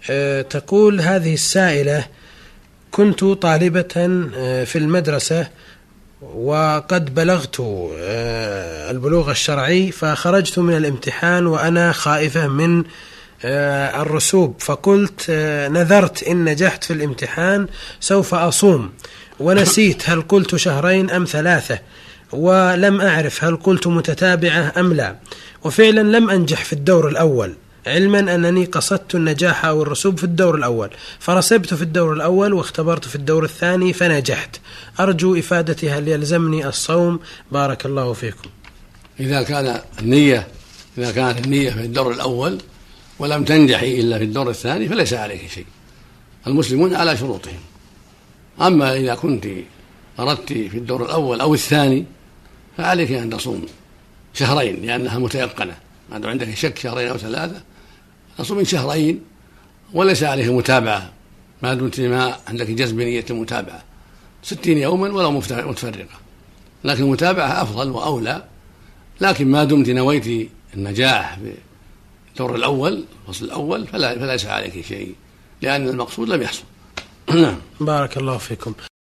تقول هذه السائلة: كنت طالبة في المدرسة وقد بلغت البلوغ الشرعي، فخرجت من الامتحان وأنا خائفة من الرسوب، فقلت نذرت إن نجحت في الامتحان سوف أصوم، ونسيت هل قلت 2 أم 3، ولم أعرف هل قلت متتابعة أم لا، وفعلا لم أنجح في الدور الأول، علما أنني قصدت النجاح أو الرسوب في الدور الأول، فرسبت في الدور الأول واختبرت في الدور الثاني فنجحت. أرجو إفادتي هل يلزمني الصوم؟ بارك الله فيكم. إذا كانت النية في الدور الأول ولم تنجحي إلا في الدور الثاني فليس عليك شيء، المسلمون على شروطهم. أما إذا كنت أردت في الدور الأول أو الثاني فعليك أن تصوم 2 لأنها متيقنة، ما دام عندك شك 2 أو 3 تصوم 2 وليس عليك متابعة، ما دمت ما عندك جزم بنية المتابعة 60 يوما ولو متفرقة، لكن المتابعة أفضل وأولى. لكن ما دمت نويت النجاح في الدور الأول الفصل الأول فليس عليك شيء، لأن المقصود لم يحصل. بارك الله فيكم.